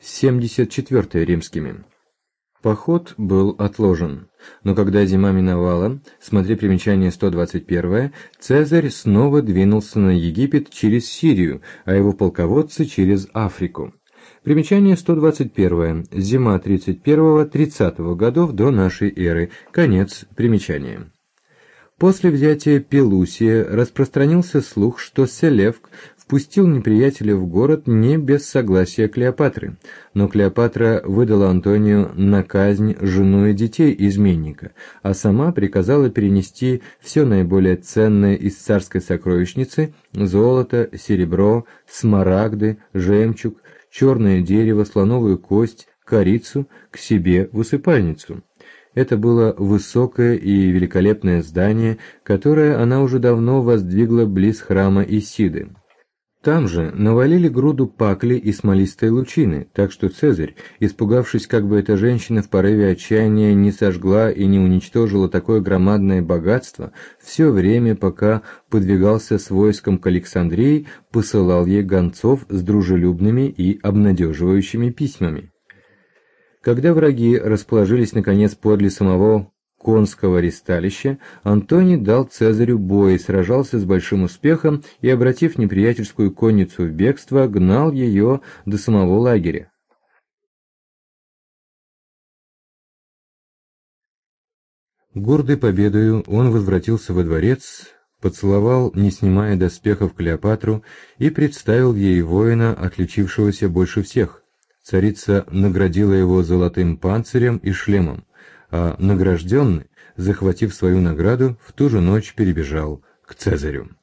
74 римскими. Поход был отложен, но когда зима миновала, смотри примечание 121, Цезарь снова двинулся на Египет через Сирию, а его полководцы через Африку. Примечание 121. Зима 31-30 годов до нашей эры. Конец примечания. После взятия Пелусия распространился слух, что Селевк впустил неприятеля в город не без согласия Клеопатры, но Клеопатра выдала Антонию на казнь жену и детей изменника, а сама приказала перенести все наиболее ценное из царской сокровищницы – золото, серебро, смарагды, жемчуг, черное дерево, слоновую кость, корицу – к себе в усыпальницу. Это было высокое и великолепное здание, которое она уже давно воздвигла близ храма Исиды. Там же навалили груду пакли и смолистой лучины, так что Цезарь, испугавшись, как бы эта женщина в порыве отчаяния не сожгла и не уничтожила такое громадное богатство, все время, пока подвигался с войском к Александрии, посылал ей гонцов с дружелюбными и обнадеживающими письмами. Когда враги расположились наконец подле самого конского ристалища, Антоний дал Цезарю бой, сражался с большим успехом и, обратив неприятельскую конницу в бегство, гнал ее до самого лагеря. Гордый победою, он возвратился во дворец, поцеловал, не снимая доспехов, Клеопатру и представил ей воина, отличившегося больше всех. Царица наградила его золотым панцирем и шлемом, а награжденный, захватив свою награду, в ту же ночь перебежал к Цезарю.